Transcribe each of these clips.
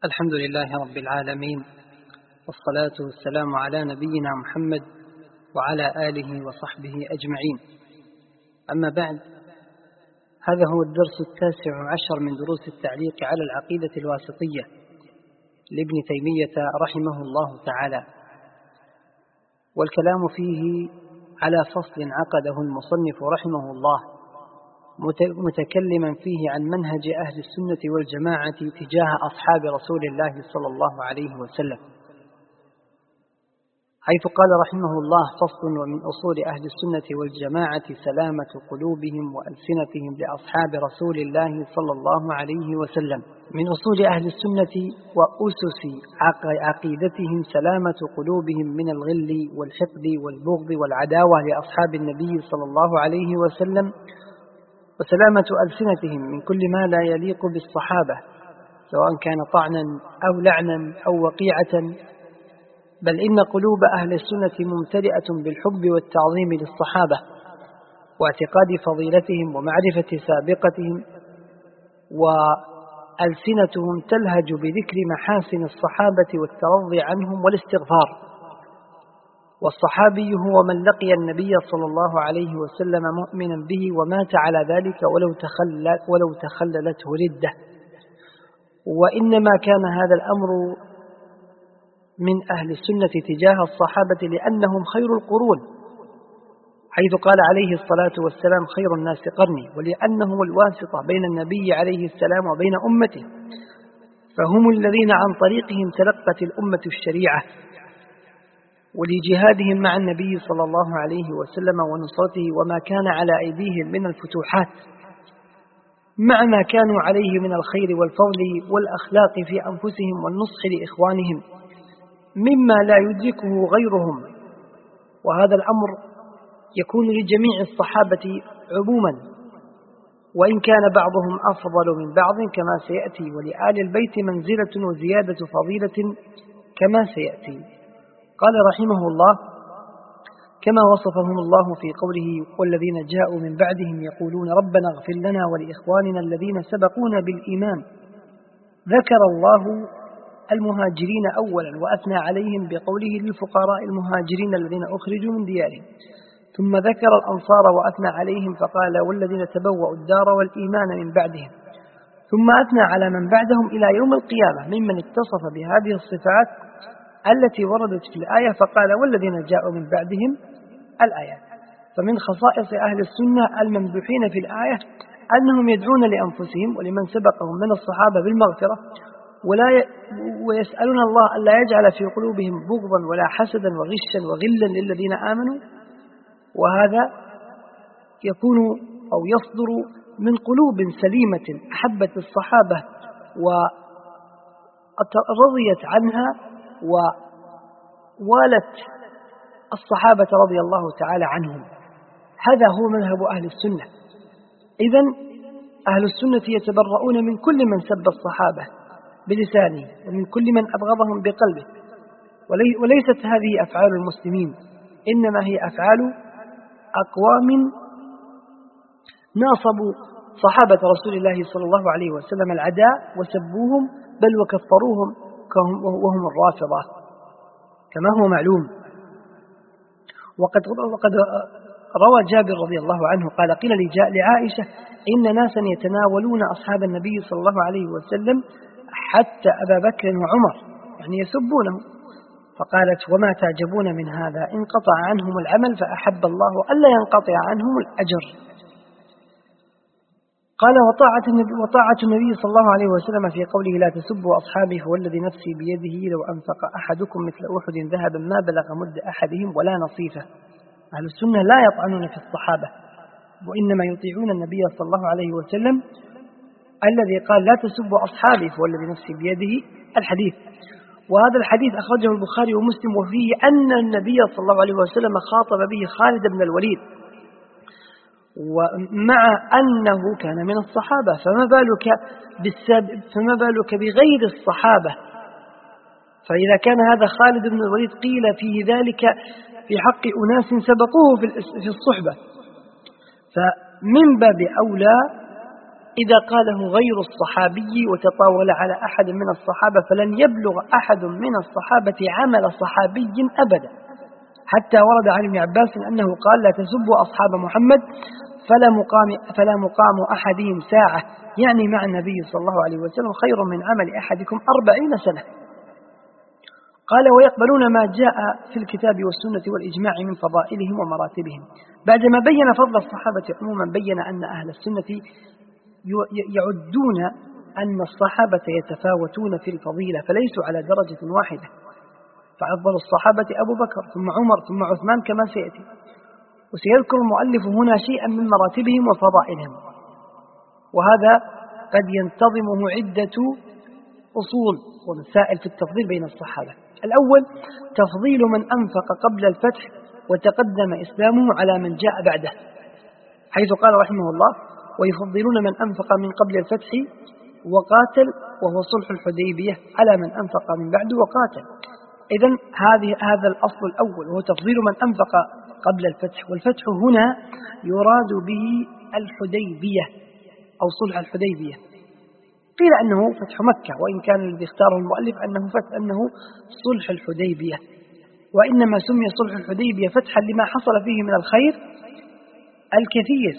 الحمد لله رب العالمين، والصلاة والسلام على نبينا محمد وعلى آله وصحبه أجمعين. أما بعد، هذا هو الدرس 19 من دروس التعليق على العقيدة الواسطية لابن تيمية رحمه الله تعالى، والكلام فيه على فصل عقده المصنف رحمه الله، متكلما فيه عن منهج أهل السنة والجماعة تجاه أصحاب رسول الله صلى الله عليه وسلم، حيث قال رحمه الله: فصل: ومن أصول أهل السنة والجماعة سلامة قلوبهم وألسنتهم لأصحاب رسول الله صلى الله عليه وسلم. من أصول أهل السنة وأسس عقيدتهم سلامة قلوبهم من الغل والحقد والبغض والعداوة لأصحاب النبي صلى الله عليه وسلم، وسلامة ألسنتهم من كل ما لا يليق بالصحابة، سواء كان طعنا أو لعنا أو وقيعة، بل إن قلوب أهل السنة ممتلئة بالحب والتعظيم للصحابة واعتقاد فضيلتهم ومعرفة سابقتهم، وألسنتهم تلهج بذكر محاسن الصحابة والترضي عنهم والاستغفار. والصحابي هو من لقي النبي صلى الله عليه وسلم مؤمنا به ومات على ذلك ولو تخللته ردة. وإنما كان هذا الأمر من أهل السنة تجاه الصحابة لأنهم خير القرون، حيث قال عليه الصلاة والسلام: خير الناس قرني، ولأنهم الواسطة بين النبي عليه السلام وبين أمته، فهم الذين عن طريقهم تلقت الأمة الشريعة، ولجهادهم مع النبي صلى الله عليه وسلم ونصرته وما كان على أيديهم من الفتوحات، مع ما كانوا عليه من الخير والفضل والأخلاق في أنفسهم والنصح لإخوانهم مما لا يدركه غيرهم. وهذا الأمر يكون لجميع الصحابة عموما، وإن كان بعضهم أفضل من بعض كما سيأتي، ولآل البيت منزلة وزيادة فضيلة كما سيأتي. قال رحمه الله: كما وصفهم الله في قوله: والذين جاءوا من بعدهم يقولون ربنا اغفر لنا ولإخواننا الذين سبقونا بالإيمان. ذكر الله المهاجرين أولا وأثنى عليهم بقوله: للفقراء المهاجرين الذين أخرجوا من ديارهم، ثم ذكر الأنصار وأثنى عليهم فقال: والذين تبوأوا الدار والإيمان من بعدهم، ثم أثنى على من بعدهم إلى يوم القيامة ممن اتصف بهذه الصفات التي وردت في الآية، فقال: والذين جاءوا من بعدهم الآيات. فمن خصائص أهل السنة الممدوحين في الآية أنهم يدعون لأنفسهم ولمن سبقهم من الصحابة بالمغفرة، ويسألون الله ألا يجعل في قلوبهم بغضا ولا حسدا وغشا وغلا للذين آمنوا، وهذا يكون أو يصدر من قلوب سليمة أحبت الصحابة ورضيت عنها ووالت الصحابة رضي الله تعالى عنهم. هذا هو مذهب أهل السنة. إذن أهل السنة يتبرؤون من كل من سب الصحابة بلسانه ومن كل من أبغضهم بقلبه، وليست هذه أفعال المسلمين، إنما هي أفعال أقوام ناصبوا صحابة رسول الله صلى الله عليه وسلم العداء وسبوهم بل وكفروهم وهم الرافضة كما هو معلوم. وقد روى جابر رضي الله عنه قال: قيل لعائشة: إن ناسا يتناولون أصحاب النبي صلى الله عليه وسلم حتى أبا بكر وعمر، يعني يسبونه، فقالت: وما تعجبون من هذا؟ انقطع عنهم العمل فأحب الله ألا ينقطع عنهم الأجر. قال: وطاعة النبي صلى الله عليه وسلم في قوله: لا تسبوا أصحابي فوالذي نفسي بيده لو أنفق أحدكم مثل أحد ذهبا ما بلغ مد أحدهم ولا نصيفه. أهل السنة لا يطعنون في الصحابة، وإنما يطيعون النبي صلى الله عليه وسلم الذي قال: لا تسبوا أصحابي فوالذي نفسي بيده، الحديث. وهذا الحديث أخرجه البخاري ومسلم، وفيه أن النبي صلى الله عليه وسلم خاطب به خالد بن الوليد، ومع أنه كان من الصحابة، فما بالك بغير الصحابة؟ فإذا كان هذا خالد بن الوليد قيل فيه ذلك في حق أناس سبقوه في الصحبة، فمن باب أولى إذا قاله غير الصحابي وتطاول على أحد من الصحابة فلن يبلغ أحد من الصحابة عمل صحابي أبدا، حتى ورد عن ابن عباس أنه قال: لا تسبوا أصحاب محمد فلا مقام أحدهم ساعة، يعني مع النبي صلى الله عليه وسلم خير من عمل أحدكم 40 سنة. قال: ويقبلون ما جاء في الكتاب والسنة والإجماع من فضائلهم ومراتبهم. بعدما بين فضل الصحابة عموما بين أن أهل السنة يعدون أن الصحابة يتفاوتون في الفضيلة فليسوا على درجة واحدة، فأفضل الصحابة أبو بكر ثم عمر ثم عثمان كما سيأتي. وسيذكر المؤلف هنا شيئا من مراتبهم وفضائلهم، وهذا قد ينتظمه عدة أصول ومسائل في التفضيل بين الصحابة. الأول: تفضيل من أنفق قبل الفتح وتقدم إسلامه على من جاء بعده، حيث قال رحمه الله: ويفضلون من أنفق من قبل الفتح وقاتل، وهو صلح الحديبية، على من أنفق من بعده وقاتل. إذن هذا الأصل الأول، وهو تفضيل من أنفق قبل الفتح، والفتح هنا يراد به الحديبية أو صلح الحديبية. قيل أنه فتح مكة، وإن كان الذي اختاره المؤلف أنه صلح الحديبية، وإنما سمي صلح الحديبية فتحا لما حصل فيه من الخير الكثير.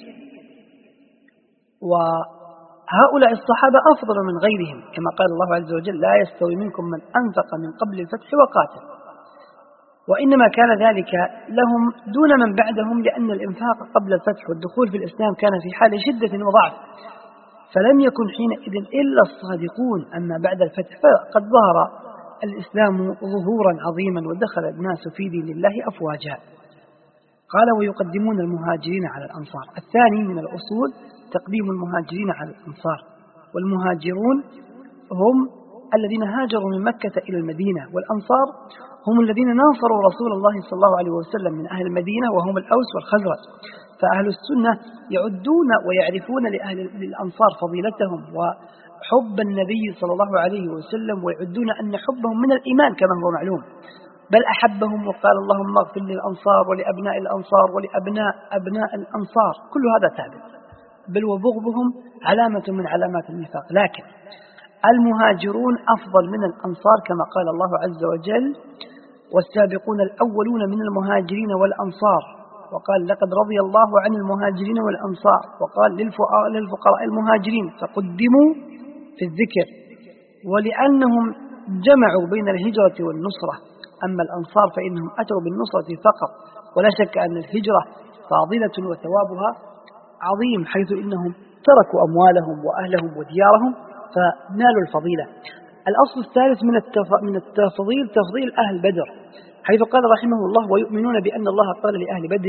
وهؤلاء الصحابة أفضل من غيرهم، كما قال الله عز وجل: لا يستوي منكم من أنفق من قبل الفتح وقاتل. وإنما كان ذلك لهم دون من بعدهم، لأن الإنفاق قبل الفتح والدخول في الإسلام كان في حال شدة وضعف، فلم يكن حينئذ إلا الصادقون. أما بعد الفتح فقد ظهر الإسلام ظهورا عظيما ودخل الناس في دين الله أفواجا. قال: ويقدمون المهاجرين على الأنصار. الثاني من الأصول تقديم المهاجرين على الأنصار، والمهاجرون هم الذين هاجروا من مكة إلى المدينة، والأنصار هم الذين ناصروا رسول الله صلى الله عليه وسلم من أهل المدينة، وهم الأوس والخزرج. فأهل السنة يعدون ويعرفون للأنصار فضيلتهم وحب النبي صلى الله عليه وسلم، ويعدون أن حبهم من الإيمان كما هو معلوم، بل أحبهم وقال: اللهم اغفر للأنصار ولأبناء الأنصار ولأبناء أبناء الأنصار. كل هذا ثابت، بل وبغضهم علامة من علامات النفاق. لكن المهاجرون أفضل من الأنصار، كما قال الله عز وجل: والسابقون الأولون من المهاجرين والأنصار. وقال: لقد رضي الله عن المهاجرين والأنصار. وقال: للفقراء المهاجرين فقدموا في الذكر، ولأنهم جمعوا بين الهجرة والنصرة. أما الأنصار فإنهم أتوا بالنصرة فقط، ولا شك أن الهجرة فاضلة وثوابها عظيم، حيث إنهم تركوا أموالهم وأهلهم وديارهم فنالوا الفضيلة. الأصل الثالث من التفضيل تفضيل أهل بدر، حيث قال رحمه الله: ويؤمنون بأن الله قال لأهل بدر: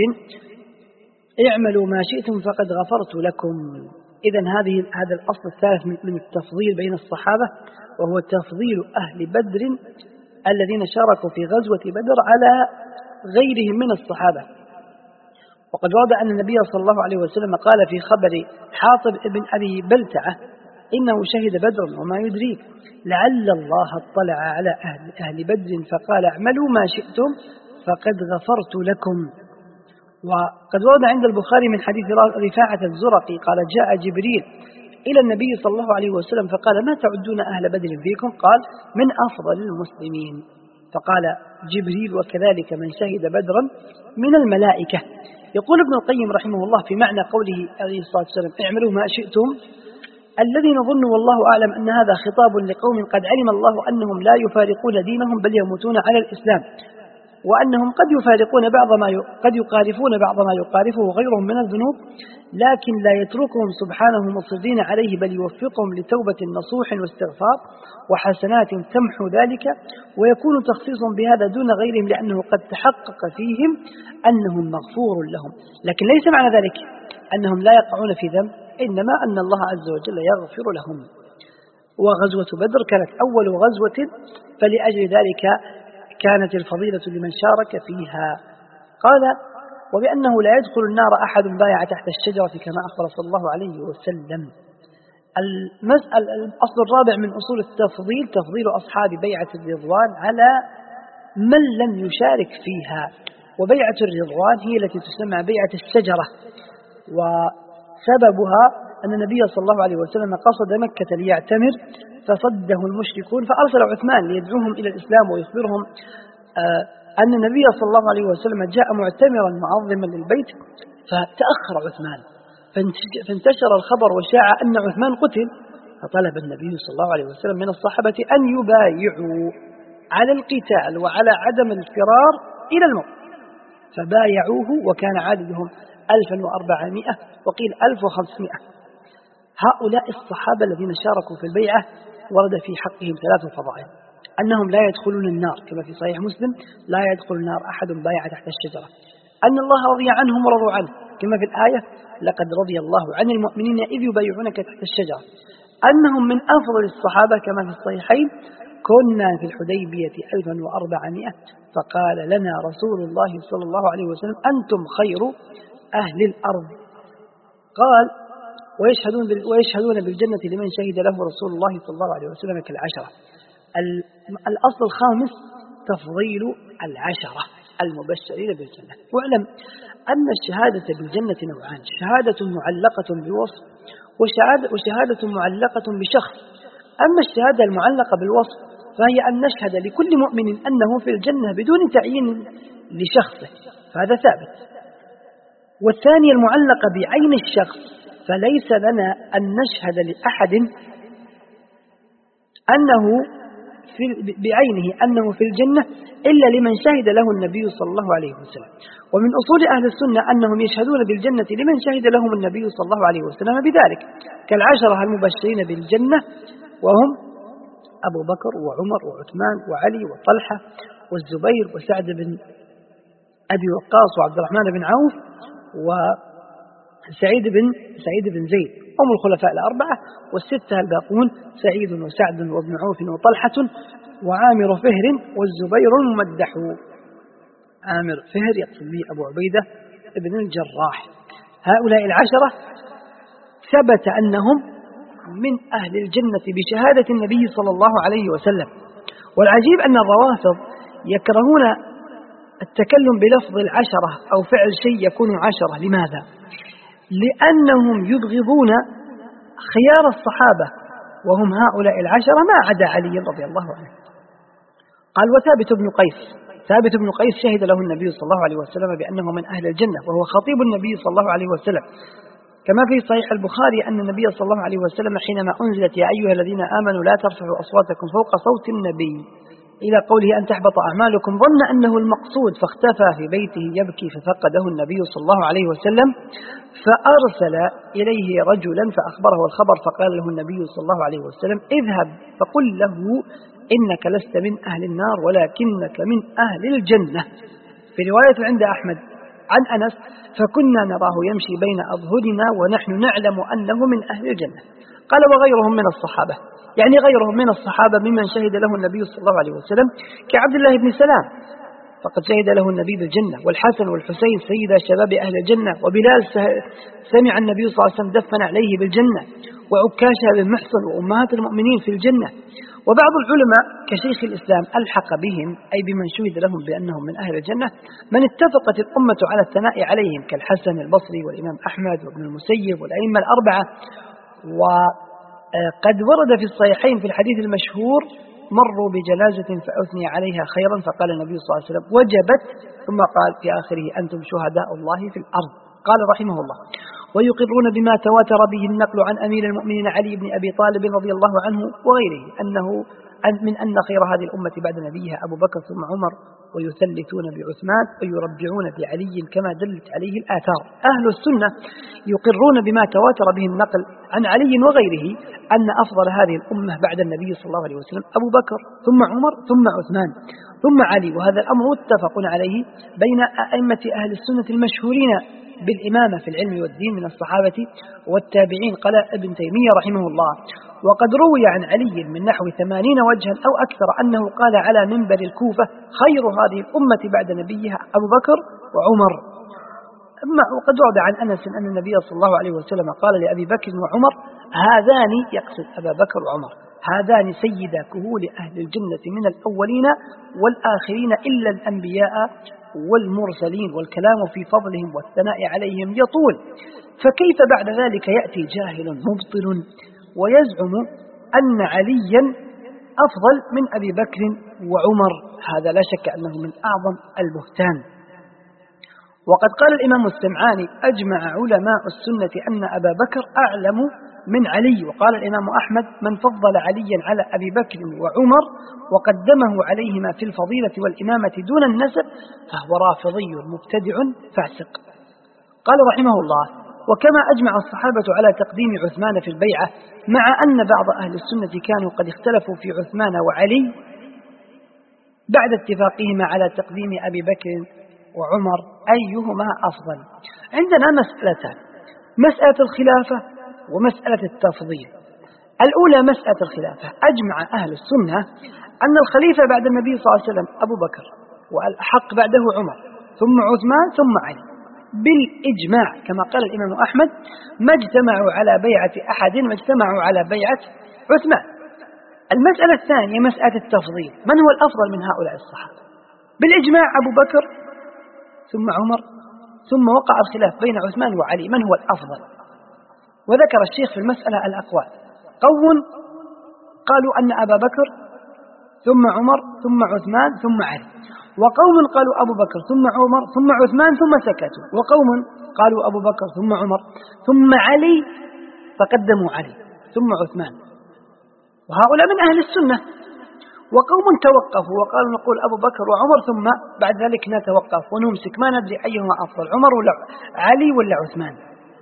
اعملوا ما شئتم فقد غفرت لكم. إذن هذا الأصل الثالث من التفضيل بين الصحابة، وهو تفضيل أهل بدر الذين شاركوا في غزوة بدر على غيرهم من الصحابة. وقد ورد أن النبي صلى الله عليه وسلم قال في خبر حاطب ابن أبي بلتعة: إنه شهد بدرا وما يدريك لعل الله اطلع على أهل بدر فقال: اعملوا ما شئتم فقد غفرت لكم. وقد ورد عند البخاري من حديث رفاعة الزرقي قال: جاء جبريل إلى النبي صلى الله عليه وسلم فقال: ما تعدون أهل بدر فيكم؟ قال: من أفضل المسلمين. فقال جبريل: وكذلك من شهد بدرا من الملائكة. يقول ابن القيم رحمه الله في معنى قوله عليه الصلاة والسلام: اعملوا ما شئتم: الذي نظن والله أعلم أن هذا خطاب لقوم قد علم الله أنهم لا يفارقون دينهم بل يموتون على الإسلام، وأنهم قد يقارفون بعض ما يقارفه غيرهم من الذنوب، لكن لا يتركهم سبحانه مصرين عليه، بل يوفقهم لتوبة نصوح واستغفار وحسنات تمحو ذلك، ويكون تخصيص بهذا دون غيرهم لأنه قد تحقق فيهم أنهم مغفور لهم. لكن ليس معنى ذلك أنهم لا يقعون في ذنب، إنما أن الله عز وجل يغفر لهم. وغزوة بدر كانت أول غزوة، فلأجل ذلك كانت الفضيلة لمن شارك فيها. قال: وبأنه لا يدخل النار أحد بايع تحت الشجرة كما أخبر صلى الله عليه وسلم. الأصل الرابع من أصول التفضيل تفضيل أصحاب بيعة الرضوان على من لم يشارك فيها. وبيعة الرضوان هي التي تسمى بيعة الشجرة، وسببها أن النبي صلى الله عليه وسلم قصد مكة ليعتمر فصده المشركون، فأرسل عثمان ليدعوهم إلى الإسلام ويخبرهم أن النبي صلى الله عليه وسلم جاء معتمرا معظما للبيت، فتأخر عثمان، فانتشر الخبر وشاع أن عثمان قتل، فطلب النبي صلى الله عليه وسلم من الصحابة أن يبايعوا على القتال وعلى عدم الفرار إلى الموت، فبايعوه وكان عددهم 1400 وقيل 1500. هؤلاء الصحابة الذين شاركوا في البيعة ورد في حقهم 3 فضائل: أنهم لا يدخلون النار كما في صحيح مسلم، لا يدخل النار أحد بايع تحت الشجرة، أن الله رضي عنهم ورضوا عنه كما في الآية لقد رضي الله عن المؤمنين إذ يبايعونك تحت الشجرة، أنهم من أفضل الصحابة كما في الصحيحين: كنا في الحديبية 1400 فقال لنا رسول الله صلى الله عليه وسلم أنتم خير أهل الأرض. قال ويشهدون بالجنة لمن شهد له رسول الله صلى الله عليه وسلم كالعشرة. الأصل الخامس تفضيل العشرة المبشرين بالجنة. واعلم أن الشهادة بالجنة نوعان: شهادة معلقة بوصف وشهادة معلقة بشخص. أما الشهادة المعلقة بالوصف فهي أن نشهد لكل مؤمن أنه في الجنة بدون تعيين لشخصه، فهذا ثابت. والثانية المعلقة بعين الشخص، فليس لنا أن نشهد لأحد أنه بعينه أنه في الجنة إلا لمن شهد له النبي صلى الله عليه وسلم. ومن أصول أهل السنة أنهم يشهدون بالجنة لمن شهد لهم النبي صلى الله عليه وسلم بذلك، كالعشرة المبشرين بالجنة، وهم أبو بكر وعمر وعثمان وعلي وطلحة والزبير وسعد بن أبي وقاص وعبد الرحمن بن عوف وسعيد بن زيد، هم الخلفاء الأربعة، والستة الباقون سعيد وسعد وابن عوف وطلحة وعامر فهر والزبير الممدح. عامر فهر يقصد به أبو عبيدة ابن الجراح. هؤلاء العشرة ثبت أنهم من أهل الجنة بشهادة النبي صلى الله عليه وسلم. والعجيب أن الروافض يكرهون التكلم بلفظ العشرة أو فعل شيء يكون عشرة. لماذا؟ لأنهم يبغضون خيار الصحابة وهم هؤلاء العشرة ما عدا علي رضي الله عنه. قال ثابت بن قيس شهد له النبي صلى الله عليه وسلم بأنه من أهل الجنة، وهو خطيب النبي صلى الله عليه وسلم، كما في صحيح البخاري أن النبي صلى الله عليه وسلم حينما أنزلت يا أيها الذين آمنوا لا ترفعوا أصواتكم فوق صوت النبي إلى قوله أن تحبط أعمالكم ظن أنه المقصود فاختفى في بيته يبكي، ففقده النبي صلى الله عليه وسلم فأرسل إليه رجلا فأخبره الخبر، فقال له النبي صلى الله عليه وسلم اذهب فقل له إنك لست من أهل النار ولكنك من أهل الجنة. في رواية عند أحمد عن أنس فكنا نراه يمشي بين أظهرنا ونحن نعلم أنه من أهل الجنة. قال وغيرهم من الصحابة، يعني غيرهم من الصحابة ممن شهد له النبي صلى الله عليه وسلم كعبد الله بن سلام فقد شهد له النبي بالجنة، والحسن والحسين سيدا شباب أهل الجنة، وبلال سمع النبي صلى الله عليه وسلم دفن عليه بالجنة، وعكاشة بن محصن وأمهات المؤمنين في الجنة. وبعض العلماء كشيخ الإسلام ألحق بهم أي بمن شهد لهم بأنهم من أهل الجنة من اتفقت الأمة على الثناء عليهم كالحسن البصري والإمام أحمد وابن المسيب والأئمة الأربعة. وقد ورد في الصحيحين في الحديث المشهور مروا بجنازة فأثني عليها خيرا فقال النبي صلى الله عليه وسلم وجبت، ثم قال في آخره أنتم شهداء الله في الأرض. قال رحمه الله ويقرون بما تواتر به النقل عن أمير المؤمنين علي بن أبي طالب رضي الله عنه وغيره من أن خير هذه الأمة بعد نبيها أبو بكر ثم عمر، ويثلثون بعثمان ويربعون بعلي كما دلت عليه الآثار. أهل السنة يقرون بما تواتر به النقل عن علي وغيره أن أفضل هذه الأمة بعد النبي صلى الله عليه وسلم أبو بكر ثم عمر ثم عثمان ثم علي، وهذا الأمر متفق عليه بين أئمة أهل السنة المشهورين بالإمامة في العلم والدين من الصحابة والتابعين. قال ابن تيمية رحمه الله وقد روي عن علي من نحو 80 وجها أو أكثر أنه قال على منبر الكوفة خير هذه الأمة بعد نبيها أبو بكر وعمر. وقد ورد عن أنس أن النبي صلى الله عليه وسلم قال لأبي بكر وعمر هذان، يقصد أبا بكر وعمر، هذان سيدا كهول أهل الجنة من الأولين والآخرين إلا الأنبياء والمرسلين والكلام في فضلهم والثناء عليهم يطول، فكيف بعد ذلك يأتي جاهل مبطل ويزعم أن عليا أفضل من أبي بكر وعمر؟ هذا لا شك أنه من أعظم البهتان. وقد قال الإمام السمعاني: أجمع علماء السنة أن أبا بكر أعلم من علي. وقال الإمام أحمد: من فضل عليا على أبي بكر وعمر وقدمه عليهما في الفضيلة والإمامة دون النسب فهو رافضي مبتدع فاسق. قال رحمه الله: وكما أجمع الصحابة على تقديم عثمان في البيعة، مع أن بعض أهل السنة كانوا قد اختلفوا في عثمان وعلي بعد اتفاقهما على تقديم أبي بكر وعمر أيهما أفضل. عندنا مسألتان: مسألة الخلافة ومسألة التفضيل. الأولى مسألة الخلافة، أجمع أهل السنة أن الخليفة بعد النبي صلى الله عليه وسلم أبو بكر، والأحق بعده عمر، ثم عثمان، ثم علي بالإجماع، كما قال الإمام أحمد: ما اجتمعوا على بيعة أحد ما اجتمعوا على بيعة عثمان. المسألة الثانية مسألة التفضيل، من هو الأفضل من هؤلاء الصحابة؟ بالإجماع أبو بكر ثم عمر، ثم وقع الخلاف بين عثمان وعلي، من هو الأفضل؟ وذكر الشيخ في المسألة الأقوال: قوم قالوا أن أبا بكر ثم عمر ثم عثمان ثم علي، وقوم قالوا أبو بكر ثم عمر ثم عثمان ثم سكتوا، وقوم قالوا أبو بكر ثم عمر ثم علي فقدموا علي ثم عثمان، وهؤلاء من أهل السنة. وقوم توقفوا وقالوا نقول أبو بكر وعمر ثم بعد ذلك نتوقف ونمسك ما ندري أيهما أفضل، عمر ولا علي ولا عثمان.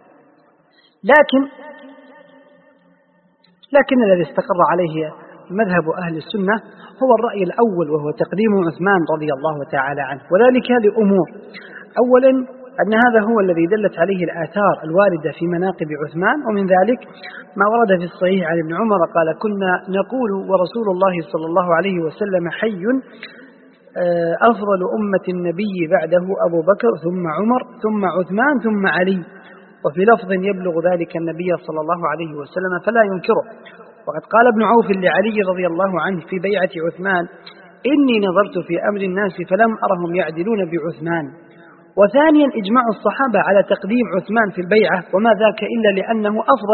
لكن الذي استقر عليه مذهب أهل السنة هو الرأي الأول، وهو تقديم عثمان رضي الله تعالى عنه، وذلك لأمور: أولا أن هذا هو الذي دلت عليه الآثار الواردة في مناقب عثمان، ومن ذلك ما ورد في الصحيح عن ابن عمر قال: كنا نقول ورسول الله صلى الله عليه وسلم حي أفضل أمة النبي بعده أبو بكر ثم عمر ثم عثمان ثم علي، وفي لفظ يبلغ ذلك النبي صلى الله عليه وسلم فلا ينكره. وقد قال ابن عوف لعلي رضي الله عنه في بيعة عثمان: إني نظرت في أمر الناس فلم أرهم يعدلون بعثمان. وثانيا إجماع الصحابة على تقديم عثمان في البيعة، وما ذاك إلا لأنه أفضل.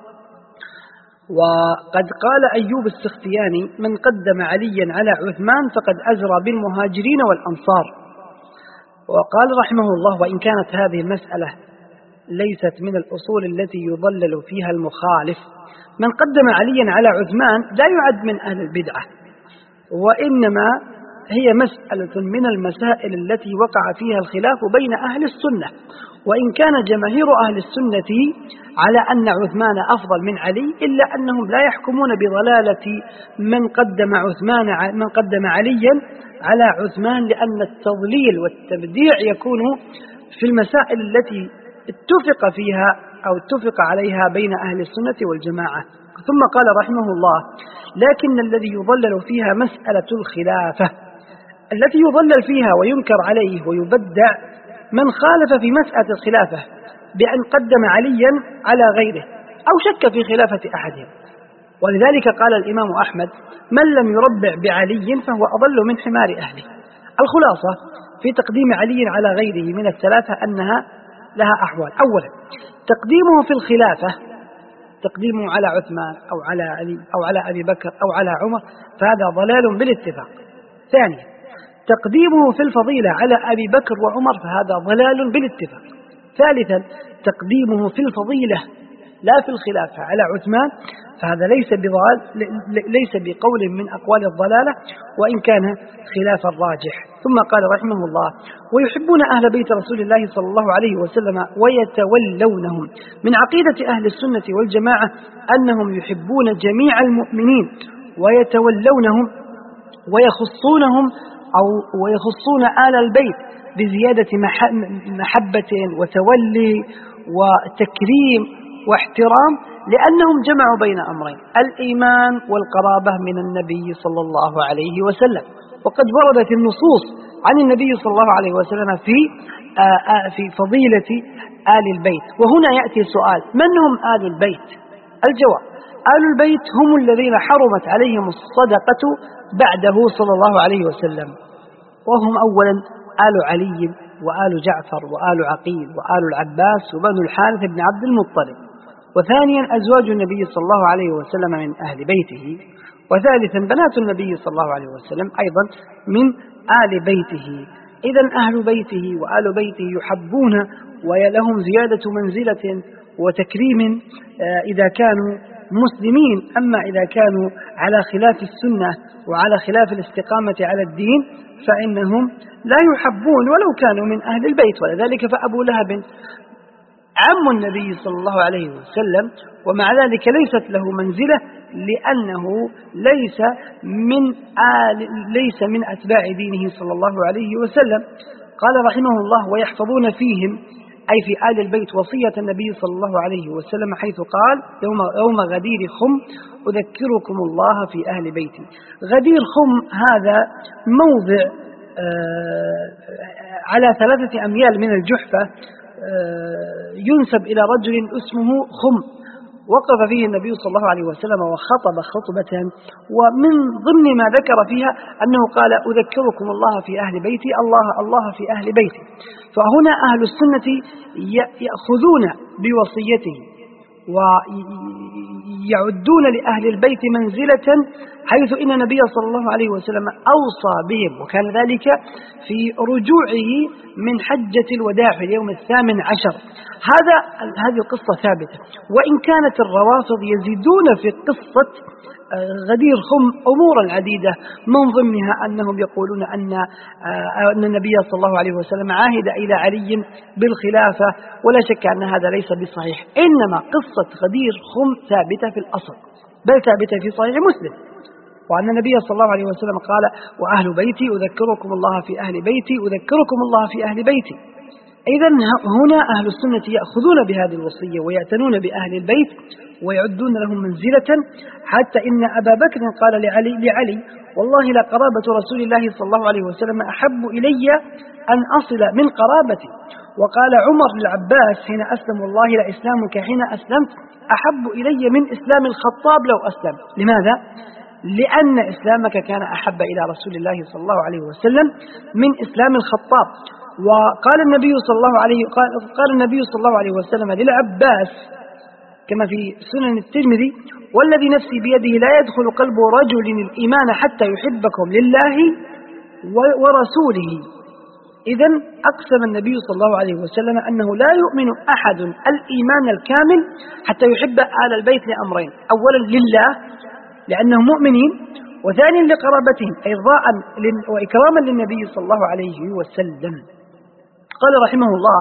وقد قال أيوب السختياني: من قدم عليا على عثمان فقد أزرى بالمهاجرين والأنصار. وقال رحمه الله: وإن كانت هذه المسألة ليست من الأصول التي يضلل فيها المخالف، من قدم عليا على عثمان لا يعد من أهل البدعة، وإنما هي مسألة من المسائل التي وقع فيها الخلاف بين أهل السنة. وإن كان جماهير أهل السنة على أن عثمان أفضل من علي، إلا أنهم لا يحكمون بضلالة من قدم عليا على عثمان، لأن التضليل والتبديع يكون في المسائل التي اتفق فيها أو اتفق عليها بين أهل السنة والجماعة. ثم قال رحمه الله: لكن الذي يضلل فيها مسألة الخلافة، التي يضلل فيها وينكر عليه ويبدع من خالف في مسألة الخلافة بأن قدم عليا على غيره أو شك في خلافة أحدهم. ولذلك قال الإمام أحمد: من لم يربع بعلي فهو أضل من حمار أهله. الخلاصة في تقديم علي على غيره من الثلاثة أنها لها أحوال: أولا تقديمه في الخلافة، تقديمه على عثمان أو على علي أو على أبي بكر أو على عمر، فهذا ضلال بالاتفاق. ثانيا تقديمه في الفضيلة على أبي بكر وعمر، فهذا ضلال بالاتفاق. ثالثا تقديمه في الفضيلة لا في الخلافة على عثمان، فهذا ليس بقول من أقوال الضلالة، وإن كان خلاف الراجح. ثم قال رحمه الله: ويحبون أهل بيت رسول الله صلى الله عليه وسلم ويتولونهم. من عقيدة أهل السنة والجماعة أنهم يحبون جميع المؤمنين ويتولونهم ويخصون آل البيت بزيادة محبة وتولي وتكريم واحترام، لأنهم جمعوا بين أمرين: الإيمان والقرابة من النبي صلى الله عليه وسلم. وقد وردت النصوص عن النبي صلى الله عليه وسلم في فضيلة آل البيت. وهنا يأتي سؤال: من هم آل البيت؟ الجواب: آل البيت هم الذين حرمت عليهم الصدقة بعده صلى الله عليه وسلم، وهم أولا آل علي وآل جعفر وآل عقيل وآل العباس وبنو الحارث بن عبد المطلب. وثانيا أزواج النبي صلى الله عليه وسلم من أهل بيته. وثالثا بنات النبي صلى الله عليه وسلم أيضا من آل بيته. إذا أهل بيته وآل بيته يحبون ولهم زيادة منزلة وتكريم إذا كانوا مسلمين. أما إذا كانوا على خلاف السنة وعلى خلاف الاستقامة على الدين فإنهم لا يحبون ولو كانوا من أهل البيت. ولذلك فأبو لهب عم النبي صلى الله عليه وسلم، ومع ذلك ليست له منزلة لأنه ليس من أتباع دينه صلى الله عليه وسلم. قال رحمه الله: ويحفظون فيهم أي في آل البيت وصية النبي صلى الله عليه وسلم، حيث قال: يوم غدير خم أذكركم الله في أهل بيتي. غدير خم هذا موضع على 3 أميال من الجحفة، ينسب إلى رجل اسمه خم، وقف فيه النبي صلى الله عليه وسلم وخطب خطبة، ومن ضمن ما ذكر فيها أنه قال: أذكركم الله في أهل بيتي، الله في أهل بيتي. فهنا أهل السنة يأخذون بوصيته ويعدون لأهل البيت منزلة، حيث إن النبي صلى الله عليه وسلم أوصى بهم، وكان ذلك في رجوعه من حجة الوداع في اليوم 18. هذه القصة ثابتة، وإن كانت الروافض يزيدون في قصة غدير خم أمورا عديدة، من ضمنها أنهم يقولون أن النبي صلى الله عليه وسلم عاهد إلى علي بالخلافة، ولا شك أن هذا ليس بصحيح. إنما قصة غدير خم ثابتة في الأصل، بل ثابتة في صحيح مسلم، وأن النبي صلى الله عليه وسلم قال: وأهل بيتي أذكركم الله في أهل بيتي، أذكركم الله في أهل بيتي. إذن هنا أهل السنة يأخذون بهذه الوصية ويعتنون بأهل البيت ويعدون لهم منزلة، حتى إن أبا بكر قال لعلي: والله لقرابة رسول الله صلى الله عليه وسلم أحب إلي أن أصل من قرابتي. وقال عمر للعباس حين أسلم: والله لإسلامك حين أسلمت أحب إلي من إسلام الخطاب لو أسلم. لماذا؟ لأن إسلامك كان أحب إلى رسول الله صلى الله عليه وسلم من إسلام الخطاب. وقال النبي صلى الله عليه وسلم للعباس كما في سنن الترمذي: والذي نفسي بيده لا يدخل قلب رجل الإيمان حتى يحبكم لله ورسوله. إذن أقسم النبي صلى الله عليه وسلم أنه لا يؤمن أحد الإيمان الكامل حتى يحب آل البيت لأمرين: أولا لله لأنهم مؤمنين، وثانيا لقرابتهم أي إرضاء وإكراما للنبي صلى الله عليه وسلم. قال رحمه الله: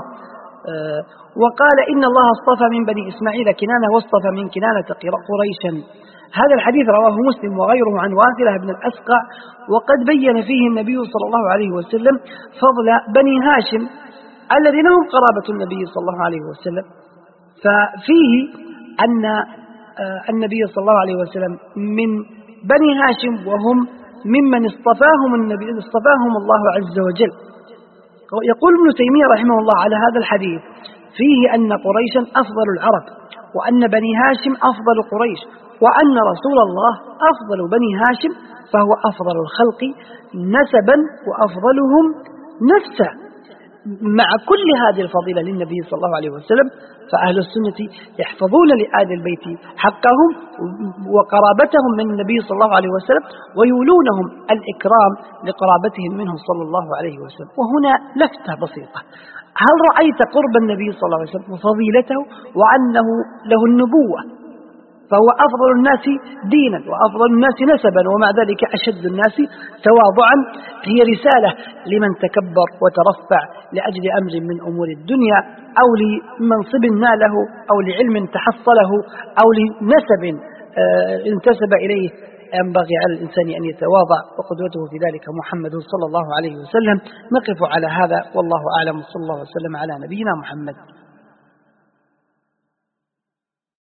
وقال: إن الله اصطفى من بني إسماعيل كنانة واصطفى من كنانة قريشا. هذا الحديث رواه مسلم وغيره عن واثلة بن الأسقع، وقد بين فيه النبي صلى الله عليه وسلم فضل بني هاشم الذين هم قرابة النبي صلى الله عليه وسلم. ففيه أن النبي صلى الله عليه وسلم من بني هاشم، وهم ممن اصطفاهم الله عز وجل. يقول ابن تيمية رحمه الله على هذا الحديث: فيه أن قريشا أفضل العرب، وأن بني هاشم أفضل قريش، وأن رسول الله أفضل بني هاشم، فهو أفضل الخلق نسبا وأفضلهم نفسا. مع كل هذه الفضيلة للنبي صلى الله عليه وسلم، فأهل السنة يحفظون لآل البيت حقهم وقرابتهم من النبي صلى الله عليه وسلم، ويولونهم الإكرام لقرابتهم منه صلى الله عليه وسلم. وهنا لفتة بسيطة: هل رأيت قرب النبي صلى الله عليه وسلم وفضيلته وأنه له النبوة، فهو أفضل الناس دينا وأفضل الناس نسبا، ومع ذلك أشد الناس تواضعا؟ هي رسالة لمن تكبر وترفع لأجل أمر من أمور الدنيا، أو لمنصب ناله، أو لعلم تحصله، أو لنسب انتسب إليه. ينبغي على الإنسان أن يتواضع، وقدوته في ذلك محمد صلى الله عليه وسلم. نقف على هذا، والله أعلم، صلى الله وسلم على نبينا محمد.